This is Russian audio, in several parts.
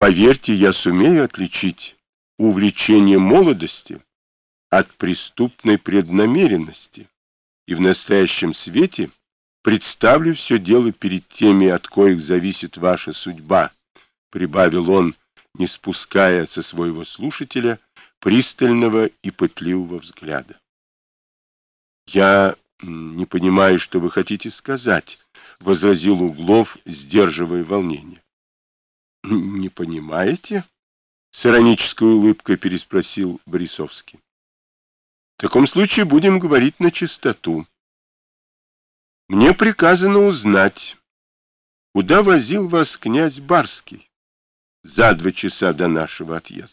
Поверьте, я сумею отличить увлечение молодости от преступной преднамеренности, и в настоящем свете представлю все дело перед теми, от коих зависит ваша судьба, — прибавил он, не спуская со своего слушателя пристального и пытливого взгляда. — Я не понимаю, что вы хотите сказать, — возразил Углов, сдерживая волнение. — Не понимаете? — с иронической улыбкой переспросил Борисовский. — В таком случае будем говорить на чистоту. Мне приказано узнать, куда возил вас князь Барский за 2 часа до нашего отъезда.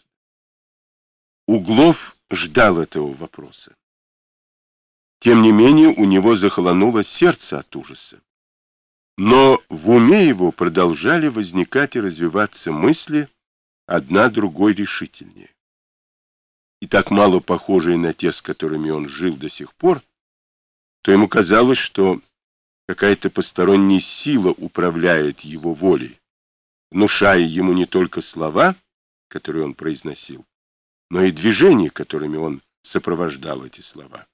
Углов ждал этого вопроса. Тем не менее, у него захолонуло сердце от ужаса. Но в уме его продолжали возникать и развиваться мысли, одна другой решительнее. И так мало похожие на те, с которыми он жил до сих пор, то ему казалось, что какая-то посторонняя сила управляет его волей, внушая ему не только слова, которые он произносил, но и движения, которыми он сопровождал эти слова.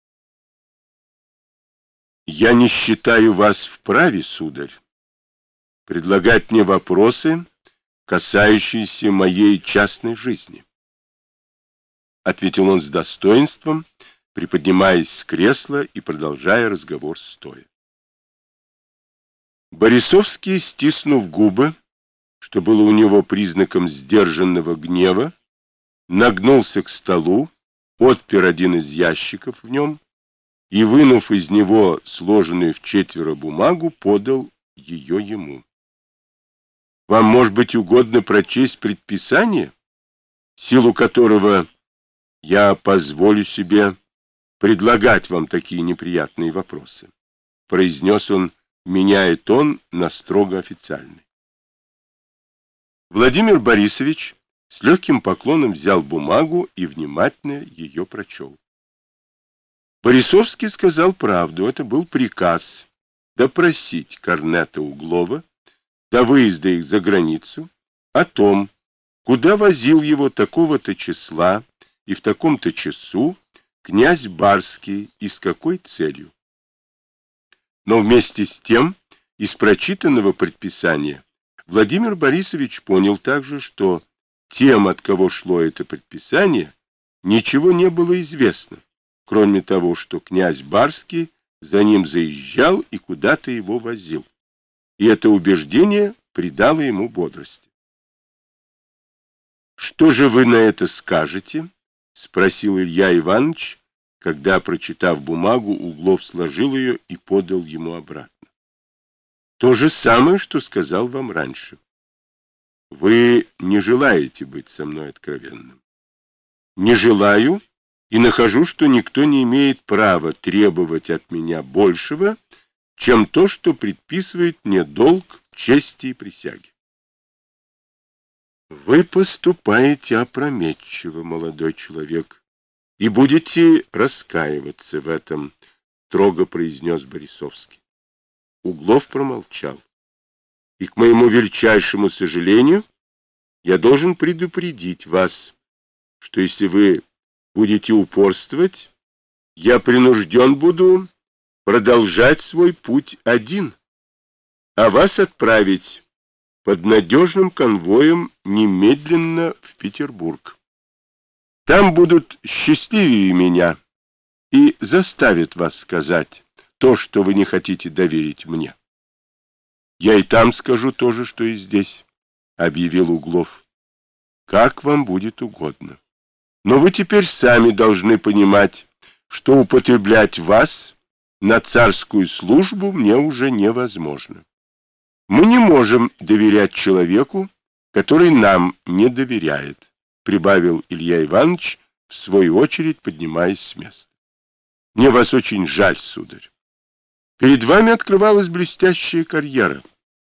«Я не считаю вас вправе, сударь, предлагать мне вопросы, касающиеся моей частной жизни», — ответил он с достоинством, приподнимаясь с кресла и продолжая разговор стоя. Борисовский, стиснув губы, что было у него признаком сдержанного гнева, нагнулся к столу, отпер один из ящиков в нем и, вынув из него сложенную в 4 бумагу, подал ее ему. «Вам, может быть, угодно прочесть предписание, в силу которого я позволю себе предлагать вам такие неприятные вопросы», — произнес он, меняя тон на строго официальный. Владимир Борисович с легким поклоном взял бумагу и внимательно ее прочел. Борисовский сказал правду. Это был приказ допросить корнета Углова до выезда их за границу о том, куда возил его такого-то числа и в таком-то часу князь Барский и с какой целью. Но вместе с тем, из прочитанного предписания, Владимир Борисович понял также, что тем, от кого шло это предписание, ничего не было известно, кроме того, что князь Барский за ним заезжал и куда-то его возил. И это убеждение придало ему бодрости. «Что же вы на это скажете?» — спросил Илья Иванович, когда, прочитав бумагу, Углов сложил ее и подал ему обратно. «То же самое, что сказал вам раньше. Вы не желаете быть со мной откровенным. Не желаю и нахожу, что никто не имеет права требовать от меня большего, чем то, что предписывает мне долг чести и присяги». «Вы поступаете опрометчиво, молодой человек, и будете раскаиваться в этом», — строго произнес Борисовский. Углов промолчал. «И, к моему величайшему сожалению, я должен предупредить вас, что если вы будете упорствовать, я принужден буду продолжать свой путь один, а вас отправить под надежным конвоем немедленно в Петербург. Там будут счастливее меня и заставят вас сказать то, что вы не хотите доверить мне». «Я и там скажу то же, что и здесь», — объявил Углов. «Как вам будет угодно. Но вы теперь сами должны понимать, что употреблять вас на царскую службу мне уже невозможно. Мы не можем доверять человеку, который нам не доверяет», — прибавил Илья Иванович, в свою очередь поднимаясь с места. «Мне вас очень жаль, сударь. Перед вами открывалась блестящая карьера.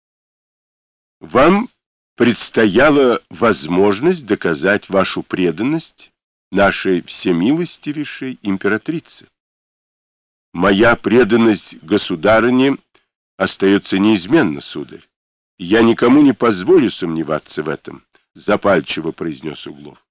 Вам предстояла возможность доказать вашу преданность нашей всемилостивейшей императрице. Моя преданность государыне остается неизменна, сударь, и я никому не позволю сомневаться в этом, запальчиво произнес Углов.